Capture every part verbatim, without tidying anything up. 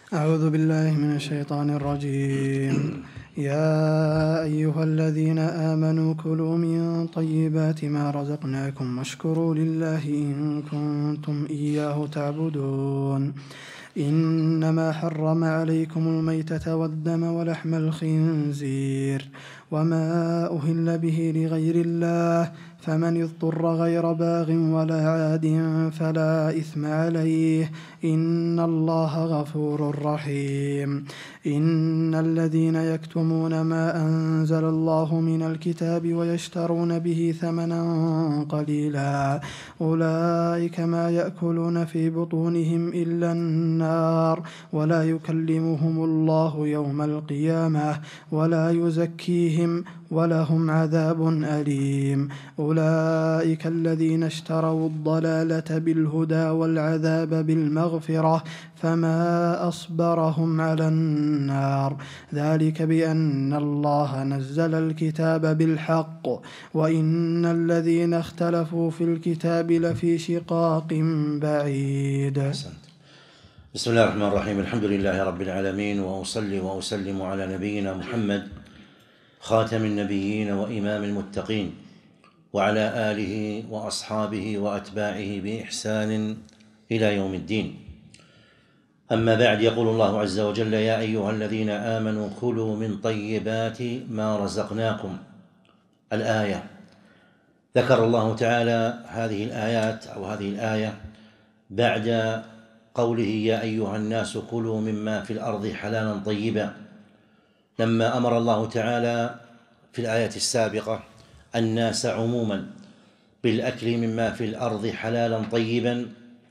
أعوذ بالله من الشيطان الرجيم. يا أيها الذين آمنوا كلوا من طيبات ما رزقناكم واشكروا لله إن كنتم إياه تعبدون. إنما حرم عليكم الميتة والدم ولحم الخنزير وما أهل به لغير الله، فمن اضطر غير باغ ولا عاد فلا إثم عليه، إن الله غفور رحيم. إن الذين يكتمون ما أنزل الله من الكتاب ويشترون به ثمنا قليلا أولئك ما يأكلون في بطونهم إلا النار، ولا يكلمهم الله يوم القيامة ولا يزكيهم ولهم عذاب أليم. أولئك الذين اشتروا الضلالة بالهدى والعذاب بالمغفرة، فما أصبرهم على النار، ذلك بأن الله نزل الكتاب بالحق وإن الذين اختلفوا في الكتاب لفي شقاق بعيد. أحسنت. بسم الله الرحمن الرحيم. الحمد لله رب العالمين، وأصلي وأسلم على نبينا محمد خاتم النبيين وإمام المتقين، وعلى آله وأصحابه وأتباعه بإحسان إلى يوم الدين. أما بعد، يقول الله عز وجل: يا أيها الذين آمنوا كلوا من طيبات ما رزقناكم. الآية. ذكر الله تعالى هذه الآيات أو هذه الآية بعد قوله: يا أيها الناس كلوا مما في الأرض حلالا طيبا، لما أمر الله تعالى في الآية السابقة الناس عموما بالأكل مما في الأرض حلالا طيبا،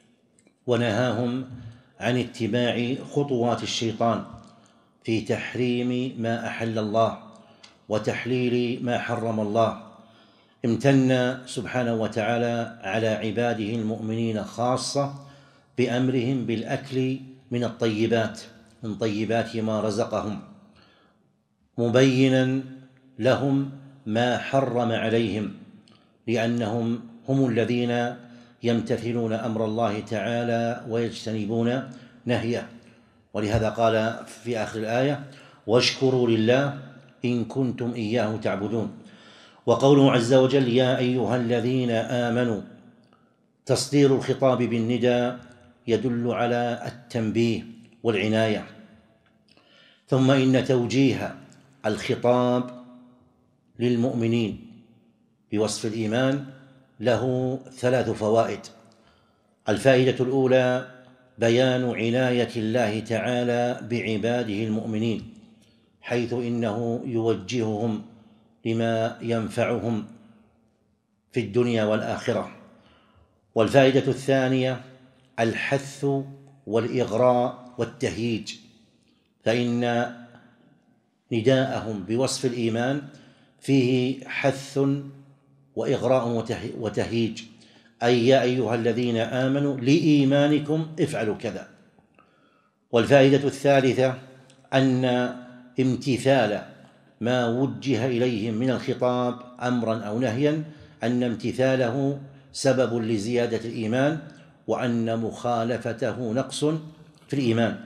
ونهاهم عن اتباع خطوات الشيطان في تحريم ما أحل الله وتحليل ما حرم الله. امتن سبحانه وتعالى على عباده المؤمنين خاصة بأمرهم بالأكل من الطيبات، من طيبات ما رزقهم، مبينا لهم ما حرم عليهم، لأنهم هم الذين يمتثلون أمر الله تعالى ويجتنبون نهيه. ولهذا قال في آخر الآية: واشكروا لله إن كنتم إياه تعبدون. وقوله عز وجل: يا أيها الذين آمنوا، تصدير الخطاب بالنداء يدل على التنبيه والعناية. ثم إن توجيه الخطاب للمؤمنين بوصف الإيمان له ثلاث فوائد. الفائدة الأولى: بيان عناية الله تعالى بعباده المؤمنين، حيث إنه يوجههم لما ينفعهم في الدنيا والآخرة. والفائدة الثانية: الحث والإغراء والتهييج، فإن نداءهم بوصف الإيمان فيه حث وإغراء وتهييج، أي يا أيها الذين آمنوا لإيمانكم افعلوا كذا. والفائدة الثالثة: أن امتثال ما وجه إليهم من الخطاب أمرا أو نهيا، أن امتثاله سبب لزيادة الإيمان، وأن مخالفته نقص في الإيمان.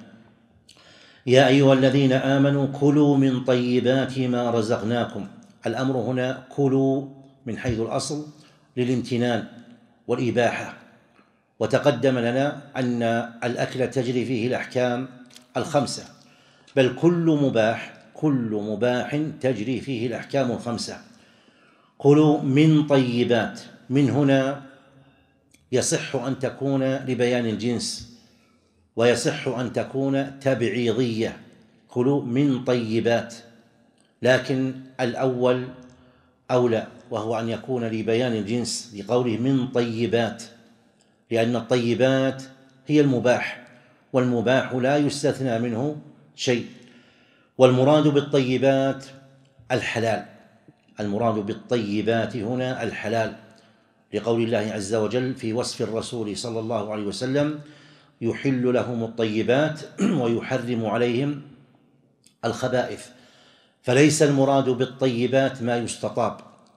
يا أيها الذين آمنوا كلوا من طيبات ما رزقناكم. الأمر هنا كلوا من حيث الأصل للامتنان والإباحة، وتقدم لنا أن الأكل تجري فيه الأحكام الخمسة، بل كل مباح كل مباح تجري فيه الأحكام الخمسة. كلوا من طيبات، من هنا يصح أن تكون لبيان الجنس، ويصح أن تكون تبعيضية، كلوا من طيبات، لكن الأول أولى، وهو أن يكون لبيان الجنس لقوله من طيبات، لأن الطيبات هي المباح، والمباح لا يستثنى منه شيء. والمراد بالطيبات الحلال، المراد بالطيبات هنا الحلال، لقول الله عز وجل في وصف الرسول صلى الله عليه وسلم: يحل لهم الطيبات ويحرم عليهم الخبائث. فليس المراد بالطيبات ما يستطاب،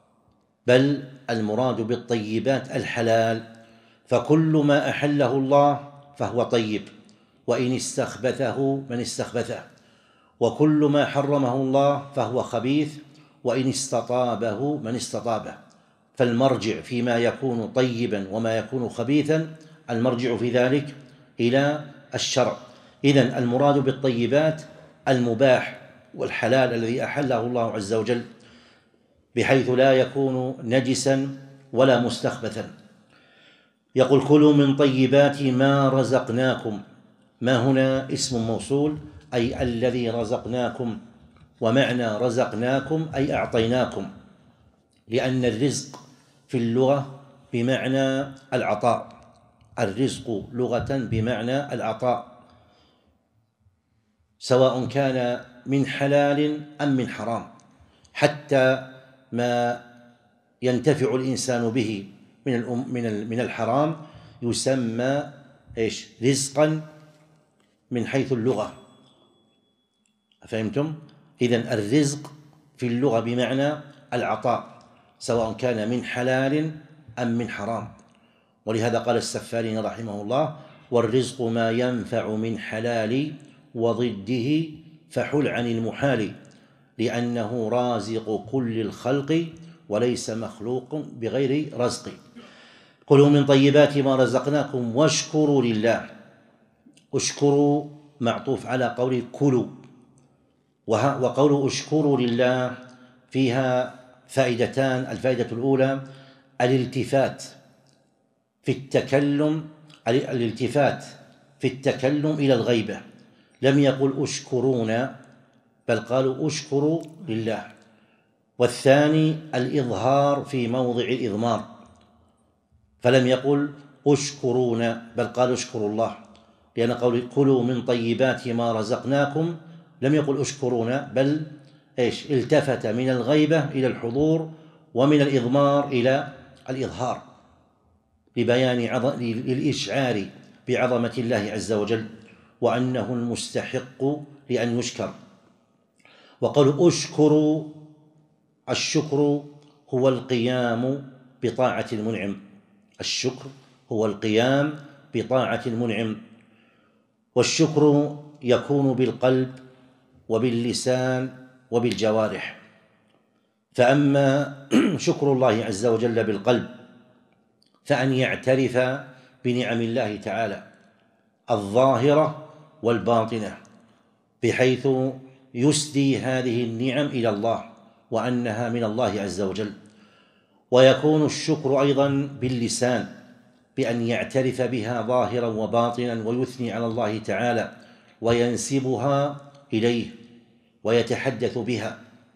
بل المراد بالطيبات الحلال، فكل ما أحله الله فهو طيب، وإن استخبثه من استخبثه، وكل ما حرمه الله فهو خبيث، وإن استطابه من استطابه. فالمرجع فيما يكون طيبا وما يكون خبيثا، المرجع في ذلك إلى الشرع. إذن المراد بالطيبات المباح والحلال الذي أحله الله عز وجل، بحيث لا يكون نجسا ولا مستخبثا. يقول كلوا من طيبات ما رزقناكم. ما هنا اسم موصول، أي الذي رزقناكم، ومعنى رزقناكم أي أعطيناكم، لأن الرزق في اللغة بمعنى العطاء. الرزق لغة بمعنى العطاء، سواء كان من حلال أم من حرام، حتى ما ينتفع الإنسان به من من من الحرام يسمى ايش؟ رزقا من حيث اللغة. فهمتم؟ إذن الرزق في اللغة بمعنى العطاء، سواء كان من حلال أم من حرام. ولهذا قال السفارين رحمه الله: والرزق ما ينفع من حلال وضده فحل عن المحال، لأنه رازق كل الخلق وليس مخلوق بغير رزق. كلوا من طيبات ما رزقناكم واشكروا لله. اشكروا معطوف على قول كلوا، وقول اشكروا لله فيها فائدتان. الفائدة الأولى الالتفات في التكلم الالتفات في التكلم إلى الغيبة، لم يقل اشكرونا بل قالوا اشكروا لله. والثاني الإظهار في موضع الإضمار، فلم يقل اشكرونا بل قالوا اشكروا الله، لأن قول كلوا من طيبات ما رزقناكم لم يقل اشكرونا، بل ايش؟ التفت من الغيبة إلى الحضور، ومن الإضمار إلى الإظهار، لبيان عظم للإشعار بعظمة الله عز وجل وأنه المستحق لأن يشكر. وقالوا اشكروا، الشكر هو القيام بطاعة المنعم، الشكر هو القيام بطاعة المنعم. والشكر يكون بالقلب وباللسان وبالجوارح. فأما شكر الله عز وجل بالقلب فأن يعترف بنعم الله تعالى الظاهرة والباطنة، بحيث يسدي هذه النعم إلى الله وأنها من الله عز وجل. ويكون الشكر أيضا باللسان، بأن يعترف بها ظاهرا وباطنا ويثني على الله تعالى وينسبها إليه ويتحدث بها.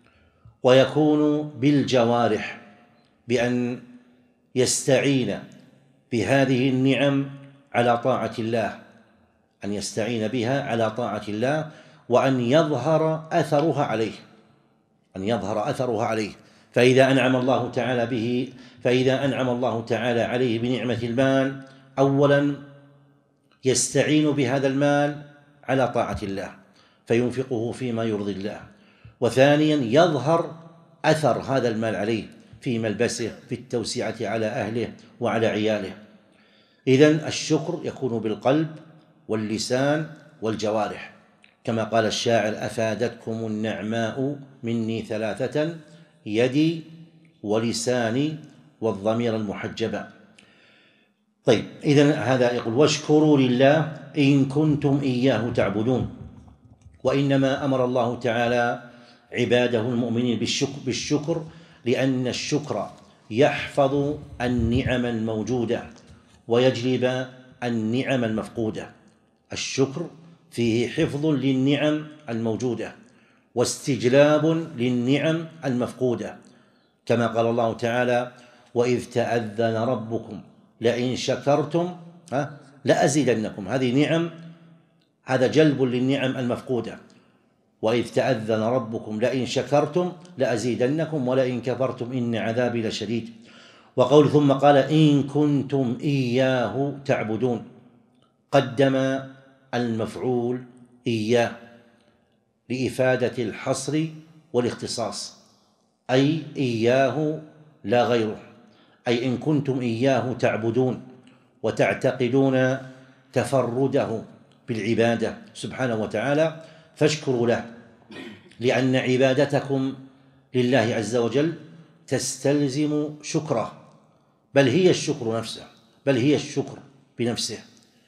ويكون بالجوارح، بأن يستعين بهذه النعم على طاعة الله، أن يستعين بها على طاعة الله، وأن يظهر أثرها عليه، أن يظهر أثرها عليه. فإذا أنعم الله تعالى به فإذا أنعم الله تعالى عليه بنعمة المال، أولا يستعين بهذا المال على طاعة الله فينفقه فيما يرضي الله، وثانيا يظهر أثر هذا المال عليه في ملبسه، في التوسعة على أهله وعلى عياله. إذن الشكر يكون بالقلب واللسان والجوارح، كما قال الشاعر: أفادتكم النعماء مني ثلاثة، يدي ولساني والضمير المحجبة. طيب، إذن هذا يقول واشكروا لله إن كنتم إياه تعبدون. وإنما أمر الله تعالى عباده المؤمنين بالشكر, بالشكر لأن الشكر يحفظ النعم الموجودة ويجلب النعم المفقودة. الشكر فيه حفظ للنعم الموجودة واستجلاب للنعم المفقودة، كما قال الله تعالى: وإذ تأذن ربكم لئن شكرتم لأزيدنكم. هذه نعم، هذا جلب للنعم المفقودة. وإذ تأذن ربكم لئن شكرتم لأزيدنكم ولئن كفرتم إن عذابي لشديد. وقول ثم قال إن كنتم إياه تعبدون، قدم المفعول إياه لإفادة الحصر والاختصاص، أي إياه لا غيره، أي إن كنتم إياه تعبدون وتعتقدون تفرده بالعبادة سبحانه وتعالى فاشكروا له، لأن عبادتكم لله عز وجل تستلزم شكره، بل هي الشكر نفسه، بل هي الشكر بنفسه.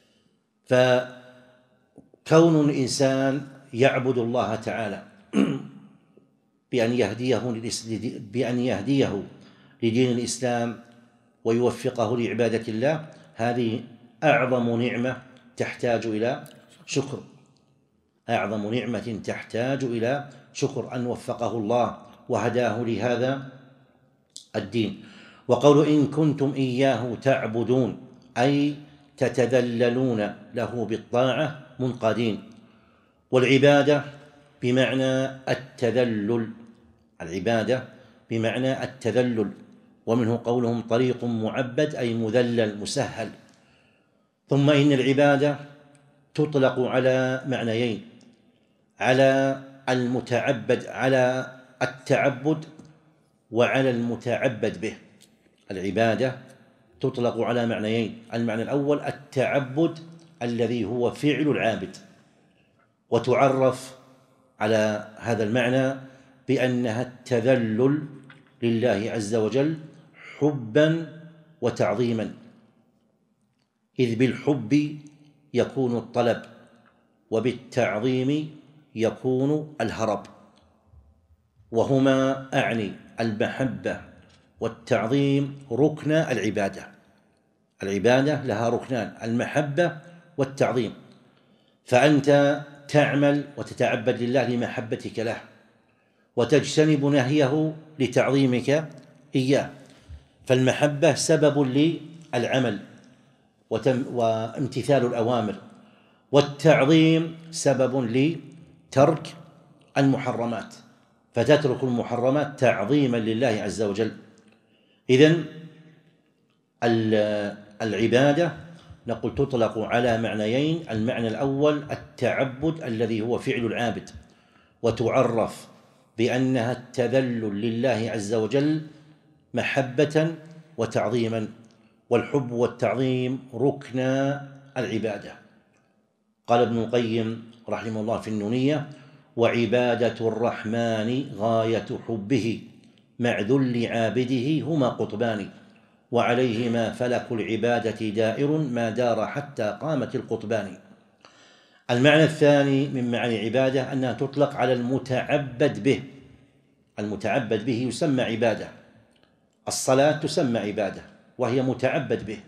فكون الإنسان يعبد الله تعالى بأن يهديه بأن يهديه لدين الإسلام ويوفقه لعبادة الله، هذه أعظم نعمة تحتاج إلى شكر، أعظم نعمة تحتاج إلى شكر، أن وفقه الله وهداه لهذا الدين. وقول إن كنتم إياه تعبدون أي تتذللون له بالطاعة منقادين. والعبادة بمعنى التذلل، العبادة بمعنى التذلل، ومنه قولهم طريق معبد أي مذلل مسهل. ثم إن العبادة تطلق على معنيين، على المتعبد، على التعبد وعلى المتعبد به. العبادة تطلق على معنيين، المعنى الأول التعبد الذي هو فعل العابد، وتعرف على هذا المعنى بأنها التذلل لله عز وجل حبا وتعظيما، إذ بالحب يكون الطلب وبالتعظيم يكون الهرب، وهما أعني المحبة والتعظيم ركن العبادة. العبادة لها ركنان، المحبة والتعظيم، فأنت تعمل وتتعبد لله لمحبتك له، وتجتنب نهيه لتعظيمك إياه. فالمحبة سبب للعمل وامتثال الأوامر، والتعظيم سبب لترك المحرمات، فتترك المحرمات تعظيما لله عز وجل. إذن العبادة نقول تطلق على معنيين، المعنى الأول التعبد الذي هو فعل العابد، وتعرف بأنها التذلل لله عز وجل محبة وتعظيما، والحب والتعظيم ركن العبادة. قال ابن القيم رحمه الله في النونية: وعبادة الرحمن غاية حبه مع ذل عابده هما قطبان، وعليهما فلك العبادة دائر ما دار حتى قامت القطبان. المعنى الثاني من معاني العبادة أنها تطلق على المتعبد به، المتعبد به يسمى عبادة. الصلاة تسمى عبادة وهي متعبد به،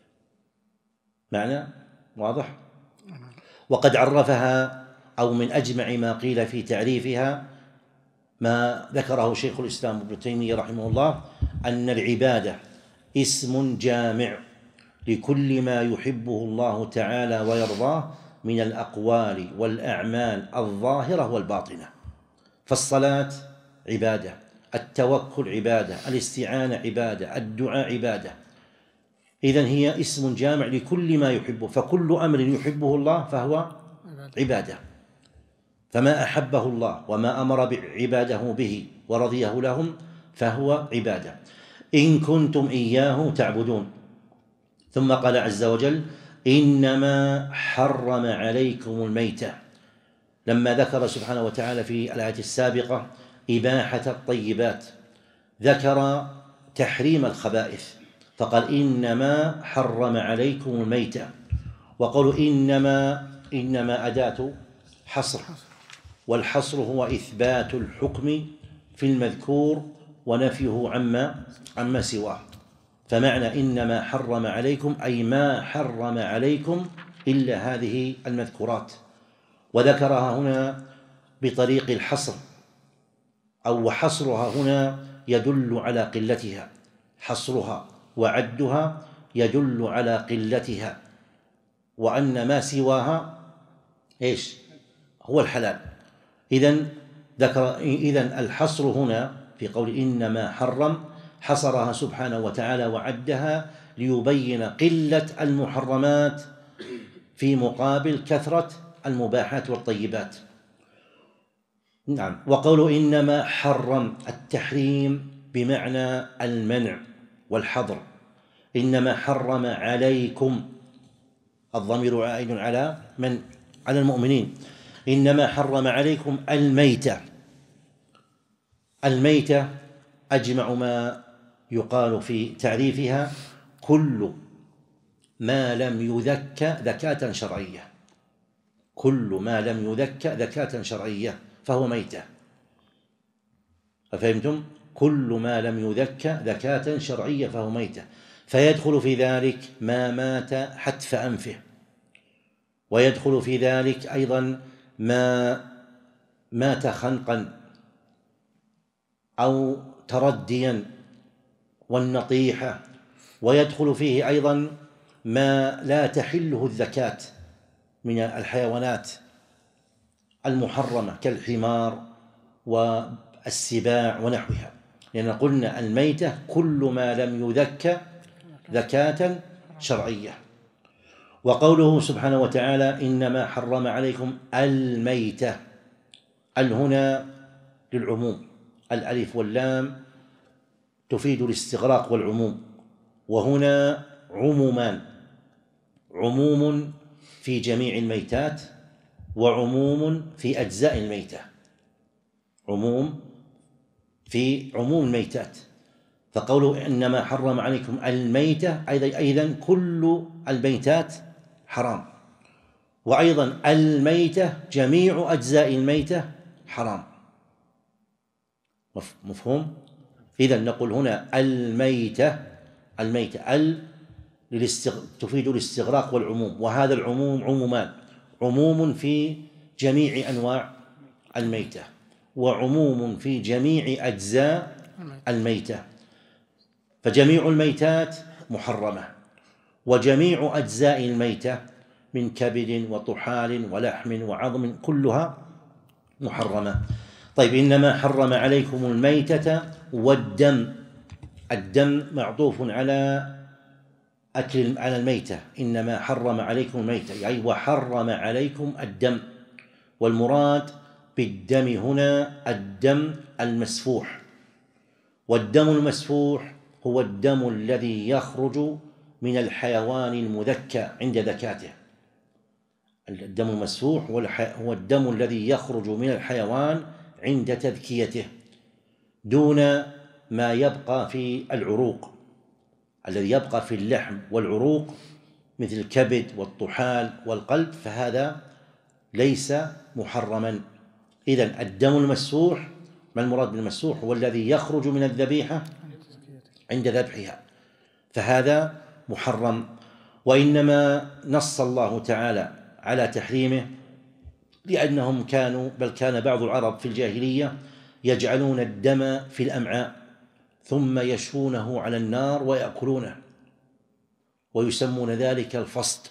معنى واضح؟ وقد عرفها أو من أجمع ما قيل في تعريفها ما ذكره شيخ الإسلام ابن تيمية رحمه الله، أن العبادة اسم جامع لكل ما يحبه الله تعالى ويرضاه من الأقوال والأعمال الظاهرة والباطنة. فالصلاة عبادة، التوكل عبادة، الاستعانة عبادة، الدعاء عبادة. إذن هي اسم جامع لكل ما يحبه، فكل أمر يحبه الله فهو عبادة. فما أحبه الله وما أمر عباده به ورضيه لهم فهو عبادة. إن كنتم إياه تعبدون. ثم قال عز وجل: إنما حرم عليكم الميتة، لما ذكر سبحانه وتعالى في الآية السابقة إباحة الطيبات ذكر تحريم الخبائث، فقال: إنما حرم عليكم الميتة. وقالوا إنما إنما أداة حصر، والحصر هو إثبات الحكم في المذكور ونفيه عما عما سواه. فمعنى إنما حرم عليكم أي ما حرم عليكم إلا هذه المذكورات، وذكرها هنا بطريق الحصر، أو حصرها هنا يدل على قلتها، حصرها وعدها يدل على قلتها، وأن ما سواها إيش هو الحلال. إذن ذكر إذن الحصر هنا في قول إنما حرم، حصرها سبحانه وتعالى وعدها ليبين قلة المحرمات في مقابل كثرة المباحات والطيبات. نعم. وقولوا إنما حرم، التحريم بمعنى المنع والحظر. إنما حرم عليكم، الضمير عائد على من؟ على المؤمنين. إنما حرم عليكم الميتة. الميتة أجمع ما يقال في تعريفها كل ما لم يذك ذكاة شرعية، كل ما لم يذك ذكاة شرعية فهو ميتة. أفهمتم؟ كل ما لم يذك ذكاة شرعية فهو ميتة، فيدخل في ذلك ما مات حتف أنفه، ويدخل في ذلك أيضا ما مات خنقا أو ترديا والنطيحة، ويدخل فيه أيضا ما لا تحله الذكاة من الحيوانات المحرمة كالحمار والسباع ونحوها، لأن قلنا الميتة كل ما لم يذك ذكاة شرعية. وقوله سبحانه وتعالى إنما حرم عليكم الميتة، ال هنا للعموم، الألف واللام تفيد الاستغراق والعموم، وهنا عمومان، عموم في جميع الميتات وعموم في أجزاء الميتة، عموم في عموم الميتات. فقوله إنما حرم عليكم الميتة أيضا كل الميتات حرام، وأيضا الميتة جميع أجزاء الميتة حرام. مفهوم؟ إذن نقول هنا الميتة، الميتة ال تفيد الاستغراق والعموم، وهذا العموم عمومان، عموم في جميع أنواع الميتة وعموم في جميع أجزاء الميتة. فجميع الميتات محرمة، وجميع أجزاء الميتة من كبد وطحال ولحم وعظم كلها محرمة. طيب إنما حرم عليكم الميتة والدم، الدم معطوف على أكل على الميتة، إنما حرم عليكم الميتة يعني وحرم عليكم الدم، والمراد بالدم هنا الدم المسفوح، والدم المسفوح هو الدم الذي يخرج من الحيوان المذكى عند ذكاته. الدم المسفوح هو الدم الذي يخرج من الحيوان عند تذكيته دون ما يبقى في العروق، الذي يبقى في اللحم والعروق مثل الكبد والطحال والقلب فهذا ليس محرما. إذن الدم المسفوح، ما المراد بالمسفوح؟ هو الذي يخرج من الذبيحة عند ذبحها، فهذا محرم. وإنما نص الله تعالى على تحريمه لأنهم كانوا، بل كان بعض العرب في الجاهلية يجعلون الدم في الأمعاء ثم يشوونه على النار ويأكلونه ويسمون ذلك الفسط،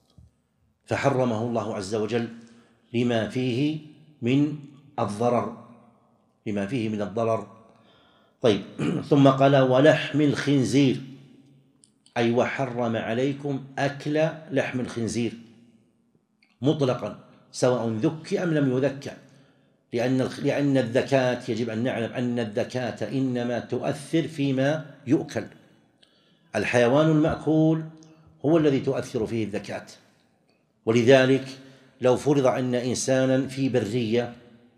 فحرمه الله عز وجل لما فيه من الضرر، لما فيه من الضرر. طيب ثم قال ولحم الخنزير، أي وحرم عليكم أكل لحم الخنزير مطلقا سواء ذكي أم لم يذكى، لأن لأن الذكاة يجب أن نعلم أن الذكاة إنما تؤثر فيما يؤكل، الحيوان المأكول هو الذي تؤثر فيه الذكاة. ولذلك لو فرض أن إنسانا في برية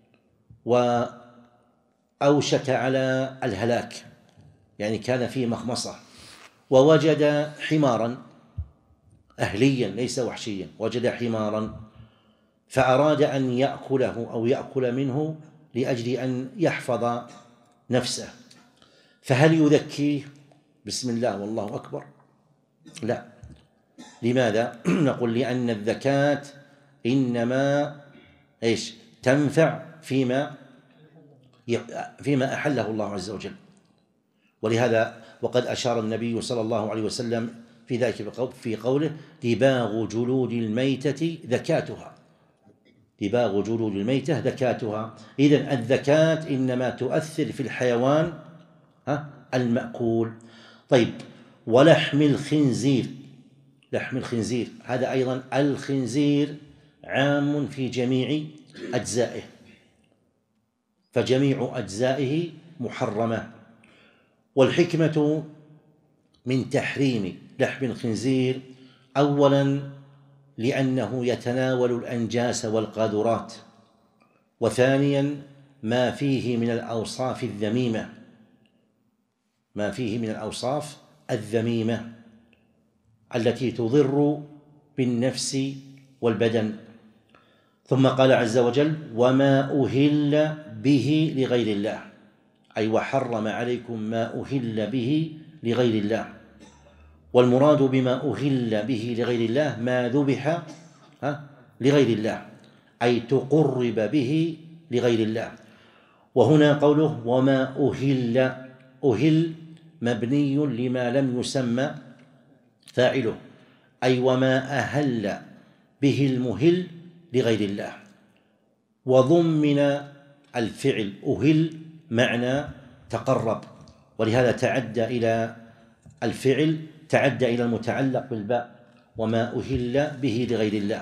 وأوشك على الهلاك، يعني كان في مخمصة ووجد حمارا أهليا ليس وحشيا، وجد حمارا فأراد أن يأكله أو يأكل منه لأجل أن يحفظ نفسه، فهل يذكيه بسم الله والله أكبر؟ لا. لماذا؟ نقول لأن الذكاة إنما إيش تنفع فيما فيما أحله الله عز وجل. ولهذا وقد أشار النبي صلى الله عليه وسلم في ذلك في قوله دباغ جلود الميتة ذكاتها، دباغ جلود الميتة ذكاتها. إذن الذكاة إنما تؤثر في الحيوان المأكول. طيب ولحم الخنزير، لحم الخنزير هذا أيضا الخنزير عام في جميع أجزائه، فجميع أجزائه محرمة. والحكمة من تحريم لحم الخنزير أولا لأنه يتناول الأنجاس والقاذورات، وثانيا ما فيه من الأوصاف الذميمة ما فيه من الأوصاف الذميمة التي تضر بالنفس والبدن. ثم قال عز وجل: وما أهل به لغير الله، أي وحرم عليكم ما أهل به لغير الله. والمراد بما أهل به لغير الله ما ذبح لغير الله، أي تقرب به لغير الله. وهنا قوله وما أهل، أهل مبني لما لم يسمى فاعله، أي وما أهل به المهل لغير الله. وضمن الفعل أهل معنى تقرب، ولهذا تعدى إلى الفعل تعدى إلى المتعلق بالباء، وما أهل به لغير الله.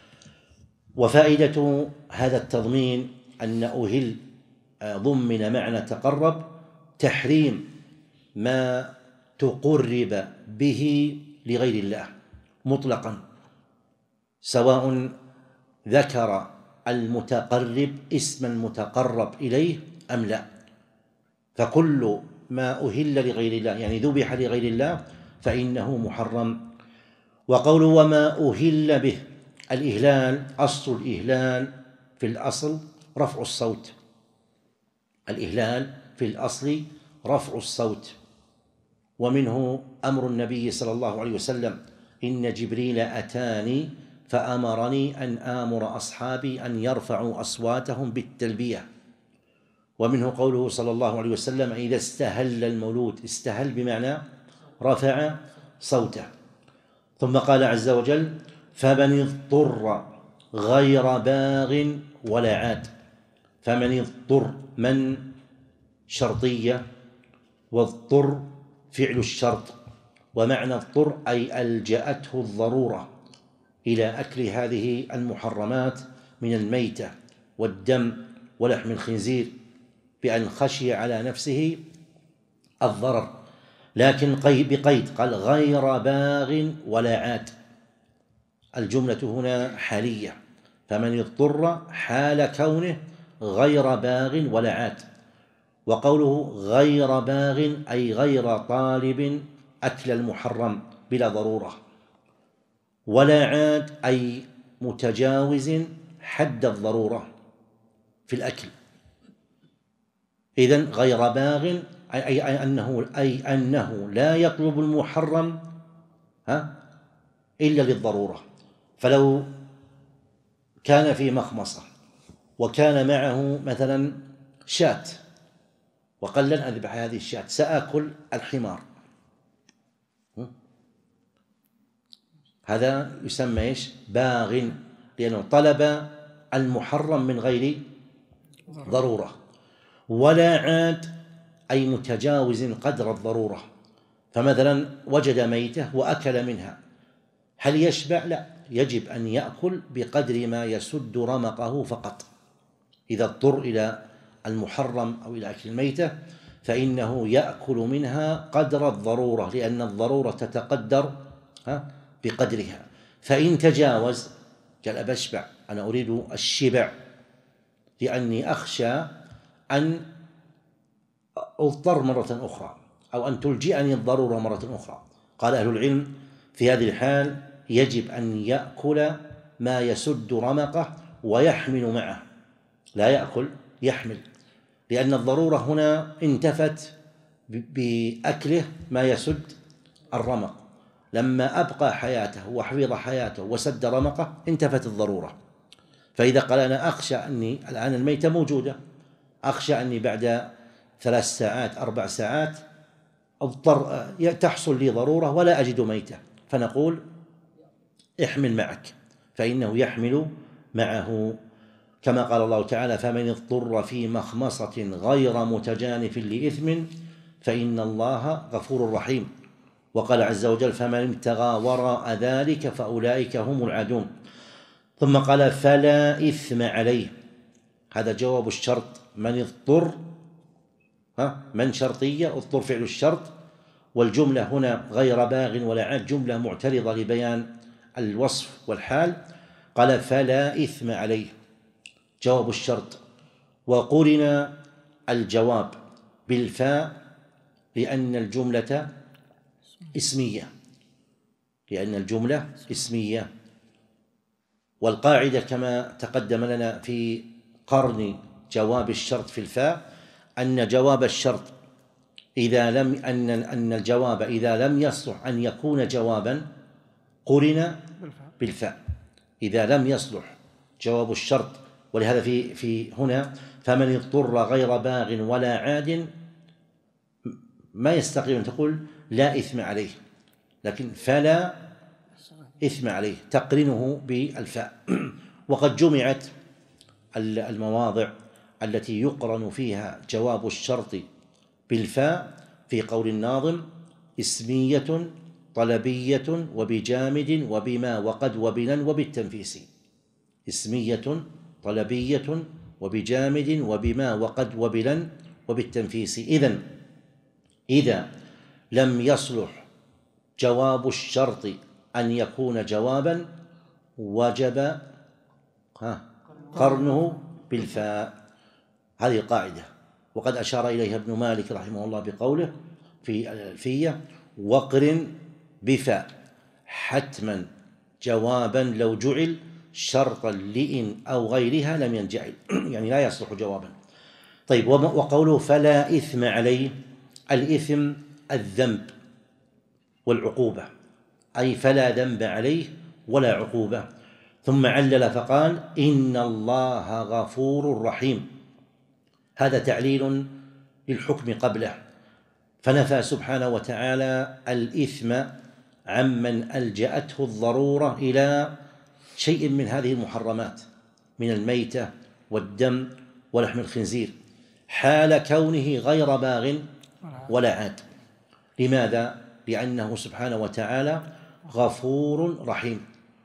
وفائدة هذا التضمين أن أهل ضمن معنى تقرب تحريم ما تقرب به لغير الله مطلقا، سواء ذكر المتقرب اسم المتقرب إليه أم لا، فكل ما أهل لغير الله يعني ذبح لغير الله فإنه محرم. وقول وما أهل به، الإهلال أصل الإهلال في الأصل رفع الصوت، الإهلال في الأصل رفع الصوت، ومنه أمر النبي صلى الله عليه وسلم: إن جبريل أتاني فأمرني أن آمر أصحابي أن يرفعوا أصواتهم بالتلبية. ومنه قوله صلى الله عليه وسلم: إذا استهل المولود، استهل بمعنى رفع صوته. ثم قال عز وجل: فمن اضطر غير باغ ولا عاد. فمن اضطر، من شرطية، واضطر فعل الشرط، ومعنى اضطر أي ألجأته الضرورة إلى أكل هذه المحرمات من الميتة والدم ولحم الخنزير بأن خشي على نفسه الضرر، لكن بقيد، قال غير باغ ولا عاد. الجملة هنا حالية، فمن اضطر حال كونه غير باغ ولا عاد. وقوله غير باغ أي غير طالب أكل المحرم بلا ضرورة، ولا عاد أي متجاوز حد الضرورة في الأكل. إذن غير باغ أي أنه أي أنه لا يطلب المحرم ها إلا للضرورة. فلو كان في مخمصة وكان معه مثلا شاة وقال لن أذبح هذه الشاة، سأكل الحمار، هذا يسمى إيش؟ باغ، لأنه طلب المحرم من غير ضرورة. ولا عاد أي متجاوز قدر الضرورة، فمثلا وجد ميتة وأكل منها، هل يشبع؟ لا، يجب أن يأكل بقدر ما يسد رمقه فقط. إذا اضطر إلى المحرم أو إلى أكل الميتة فإنه يأكل منها قدر الضرورة، لأن الضرورة تتقدر بقدرها. فإن تجاوز قال أبشبع، أنا أريد الشبع لأني أخشى أن أضطر مرة أخرى أو أن تلجئني الضرورة مرة أخرى، قال أهل العلم في هذه الحال يجب أن يأكل ما يسد رمقه ويحمل معه، لا يأكل يحمل، لأن الضرورة هنا انتفت بأكله ما يسد الرمق. لما أبقى حياته وحفظ حياته وسد رمقه انتفت الضرورة. فإذا قال أنا أخشى أني الآن الميتة موجودة، أخشى أني بعد ثلاث ساعات أربع ساعات أضطر تحصل لي ضرورة ولا أجد ميتة، فنقول احمل معك، فإنه يحمل معه، كما قال الله تعالى: فمن اضطر في مخمصة غير متجانف لإثم فإن الله غفور رحيم. وقال عز وجل: فمن ابتغى وراء ذلك فأولئك هم العادون. ثم قال: فلا إثم عليه، هذا جواب الشرط، من اضطر ها من شرطية، اضطر فعل الشرط، والجملة هنا غير باغ ولا عاد جملة معترضة لبيان الوصف والحال قال فلا إثم عليه جواب الشرط، وقرن الجواب بالفاء لأن الجملة اسمية لأن الجملة اسمية والقاعدة كما تقدم لنا في قرن جواب الشرط في الفاء أن جواب الشرط إذا لم أن أن الجواب إذا لم يصلح أن يكون جوابا قرن بالفاء إذا لم يصلح جواب الشرط. ولهذا في في هنا فمن اضطر غير باغ ولا عاد ما يستقيم أن تقول لا إثم عليه، لكن فلا إثم عليه تقرنه بالفاء. وقد جمعت المواضع التي يقرن فيها جواب الشرط بالفاء في قول الناظم اسمية طلبية وبجامد وبما وقد وبلن وبالتنفيس. اسمية طلبية وبجامد وبما وقد وبلن وبالتنفيس. إذن إذا لم يصلح جواب الشرط أن يكون جوابا وجب قرنه بالفاء. هذه القاعدة، وقد أشار إليها ابن مالك رحمه الله بقوله في الألفية وقرن بفاء حتما جوابا لو جعل شرطا لإن أو غيرها لم ينجعل يعني لا يصلح جوابا. طيب، وقوله فلا إثم عليه، الإثم الذنب والعقوبة، أي فلا ذنب عليه ولا عقوبة. ثم علل فقال إن الله غفور رحيم، هذا تعليل للحكم قبله، فنفى سبحانه وتعالى الإثم عمن ألجأته الضرورة إلى شيء من هذه المحرمات من الميتة والدم ولحم الخنزير حال كونه غير باغ ولا عاد. لماذا؟ لأنه سبحانه وتعالى غفور رحيم.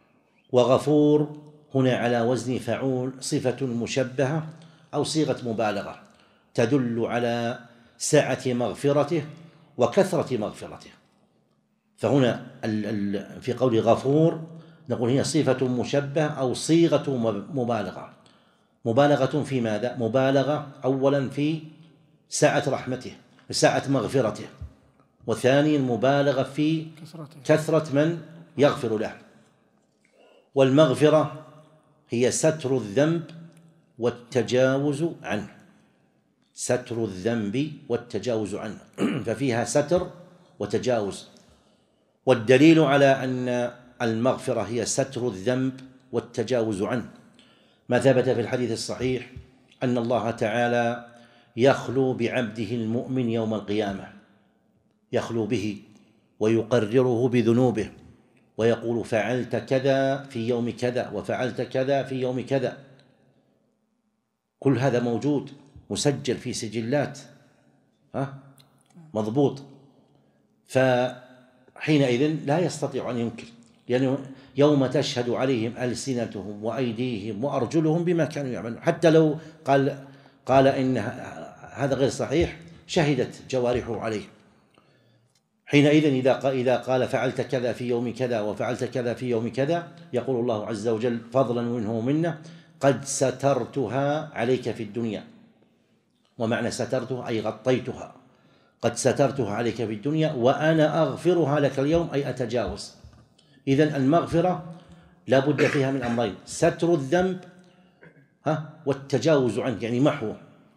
وغفور هنا على وزن فعول صفة مشبهة أو صيغة مبالغة تدل على سعة مغفرته وكثرة مغفرته. فهنا في قول غفور نقول هي صفة مشبهة أو صيغة مبالغة. مبالغة في ماذا؟ مبالغة أولا في سعة رحمته سعة مغفرته، وثانيا مبالغة في كثرة من يغفر له. والمغفرة هي ستر الذنب والتجاوز عنه ستر الذنب والتجاوز عنه ففيها ستر وتجاوز. والدليل على أن المغفرة هي ستر الذنب والتجاوز عنه ما ثبت في الحديث الصحيح أن الله تعالى يخلو بعبده المؤمن يوم القيامة، يخلو به ويقرره بذنوبه ويقول فعلت كذا في يوم كذا وفعلت كذا في يوم كذا. كل هذا موجود مسجل في سجلات ها مضبوط، فحينئذ لا يستطيع أن ينكر، لأنه يوم تشهد عليهم ألسنتهم وأيديهم وأرجلهم بما كانوا يعملون. حتى لو قال قال إن هذا غير صحيح شهدت جوارحه عليه. حينئذ إذا إذا قال فعلت كذا في يوم كذا وفعلت كذا في يوم كذا يقول الله عز وجل فضلا منه ومنه قد سترتها عليك في الدنيا. ومعنى سترتها أي غطيتها، قد سترتها عليك في الدنيا وأنا أغفرها لك اليوم أي أتجاوز. إذن المغفرة لا بد فيها من أمرين: ستر الذنب ها والتجاوز عنه يعني محوه.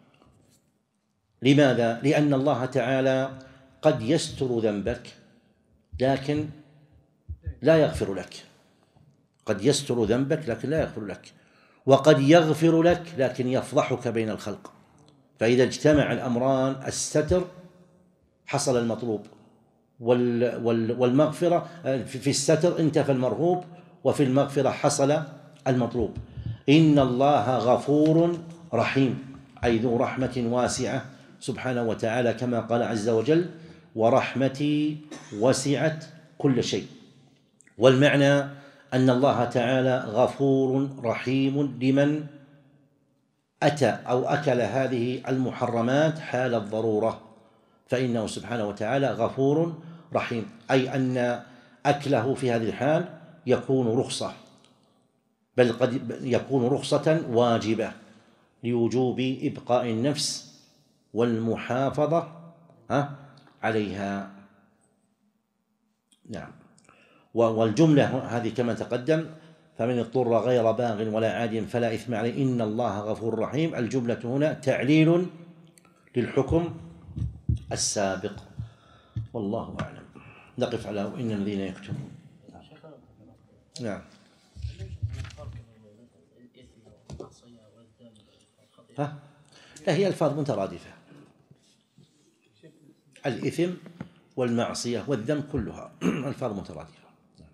لماذا؟ لأن الله تعالى قد يستر ذنبك لكن لا يغفر لك، قد يستر ذنبك لكن لا يغفر لك، وقد يغفر لك لكن يفضحك بين الخلق. فإذا اجتمع الأمران الستر حصل المطلوب، والمغفرة في الستر انتفى المرهوب، وفي المغفرة حصل المطلوب. إن الله غفور رحيم أي ذو رحمة واسعة سبحانه وتعالى، كما قال عز وجل ورحمتي وسعت كل شيء. والمعنى أن الله تعالى غفور رحيم لمن أتى أو أكل هذه المحرمات حال الضرورة، فإنه سبحانه وتعالى غفور رحيم، أي أن أكله في هذه الحال يكون رخصة، بل قد يكون رخصة واجبة لوجوب إبقاء النفس والمحافظة عليها. نعم. والجملة هذه كما تقدم: فمن اضطر غير باغ ولا عاد فلا إثم عليه إن الله غفور رحيم. الجملة هنا تعليل للحكم السابق، والله أعلم. نقف على إن الذين يكتمون. نعم. ها؟ لا، هي ألفاظ مترادفة، الإثم والمعصية والذنب كلها ألفاظ مترادفة.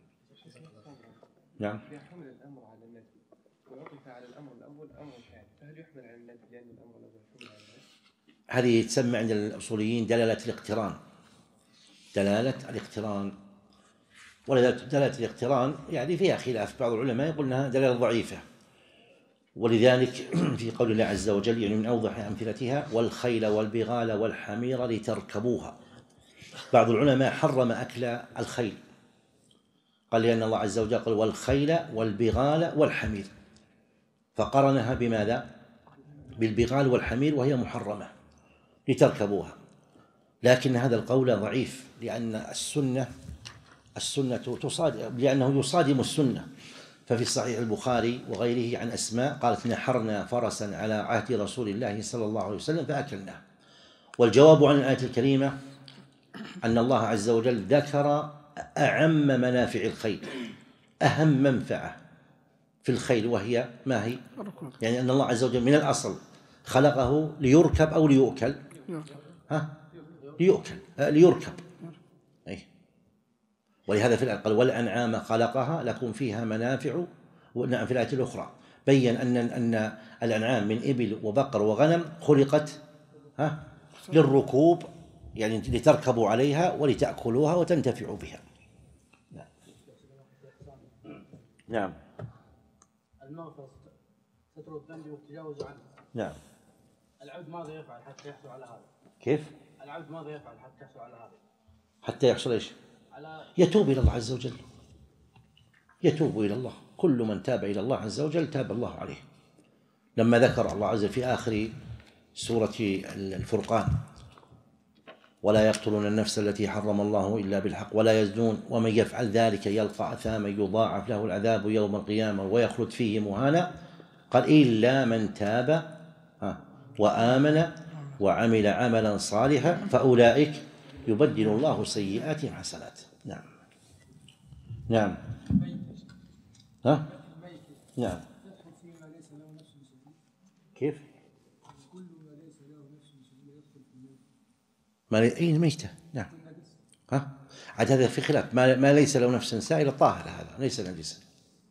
نعم. يحمل الأمر على النفي ويعطف على الأمر الأول أمر ثاني، فهل يحمل على النفي لأن الأمر الأول يحمل على النفي؟ هذه تسمى عند الأصوليين دلالة الاقتران، دلالة الاقتران. ولذلك دلالة الاقتران يعني فيها خلاف، بعض العلماء يقول أنها دلالة ضعيفة، ولذلك في قول الله عز وجل يعني من أوضح أمثلتها: والخيل والبغال والحمير لتركبوها. بعض العلماء حرم أكل الخيل، قال لأن الله عز وجل قال: والخيل والبغال والحمير، فقرنها بماذا؟ بالبغال والحمير، وهي محرمة لتركبوها. لكن هذا القول ضعيف، لأن السنة السنة تصادم، لأنه يصادم السنة. ففي صحيح البخاري وغيره عن أسماء قالت: نحرنا فرسا على عهد رسول الله صلى الله عليه وسلم فأكلناه. والجواب عن الآية الكريمة أن الله عز وجل ذكر أعم منافع الخيل، أهم منفعة في الخيل، وهي ما هي؟ يعني أن الله عز وجل من الأصل خلقه ليركب أو ليؤكل؟ ها؟ ليؤكل، ليركب. أي. ولهذا في الآية قال: والأنعام خلقها لكم فيها منافع. ونعم في الآية الأخرى بين أن أن الأنعام من إبل وبقر وغنم خلقت ها للركوب، يعني لتركبوا عليها ولتأكلوها وتنتفعوا بها. نعم. نعم. المغفرة ستر الذنب والتجاوز عنه. نعم. العبد ماذا يفعل حتى يحصل على هذا؟ كيف؟ العبد ماذا يفعل حتى يحصل على هذا؟ حتى يحصل ايش؟ على يتوب إلى الله عز وجل، يتوب إلى الله. كل من تاب إلى الله عز وجل تاب الله عليه. لما ذكر الله عز وجل في آخر سورة الفرقان: ولا يقتلون النفس التي حرم الله إلا بالحق ولا يزنون ومن يفعل ذلك يلقى أثاما يضاعف له العذاب يوم القيامة ويخلد فيه مهانا، قال: إلا من تاب وآمن وعمل عملا صالحا فأولئك يبدل الله سيئاتهم حسنات. نعم. نعم. ها؟ نعم. كيف؟ ما أي ميتة. نعم. ها؟ عاد هذا في خلاف، ما, ما ليس له نفس سائلة طاهرة، هذا ليس نجسا.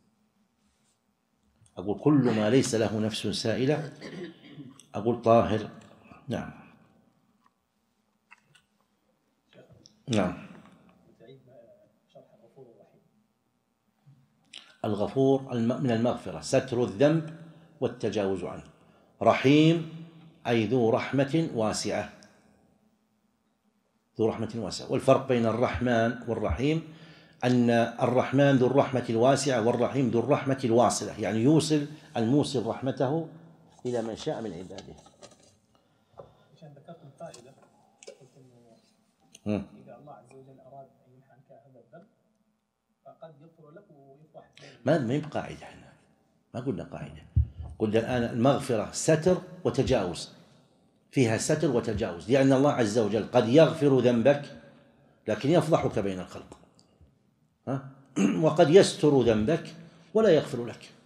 أقول كل ما ليس له نفس سائلة أقول طاهر. نعم. نعم. الغفور من المغفرة ستر الذنب والتجاوز عنه. رحيم أي ذو رحمة واسعة، ذو رحمة واسعة. والفرق بين الرحمن والرحيم أن الرحمن ذو الرحمة الواسعة والرحيم ذو الرحمة الواصلة، يعني يوصل الموصل رحمته إلى من شاء من عباده. عشان ذكرت الفائدة قلت إنه إذا الله عز وجل أراد أن يمحى عنك هذا الذنب فقد يغفر لك ويفرح. ما ما هي قاعدة، احنا ما قلنا قاعدة، قلنا الآن المغفرة ستر وتجاوز، فيها ستر وتجاوز، لأن الله عز وجل قد يغفر ذنبك لكن يفضحك بين الخلق، ها؟ وقد يستر ذنبك ولا يغفر لك.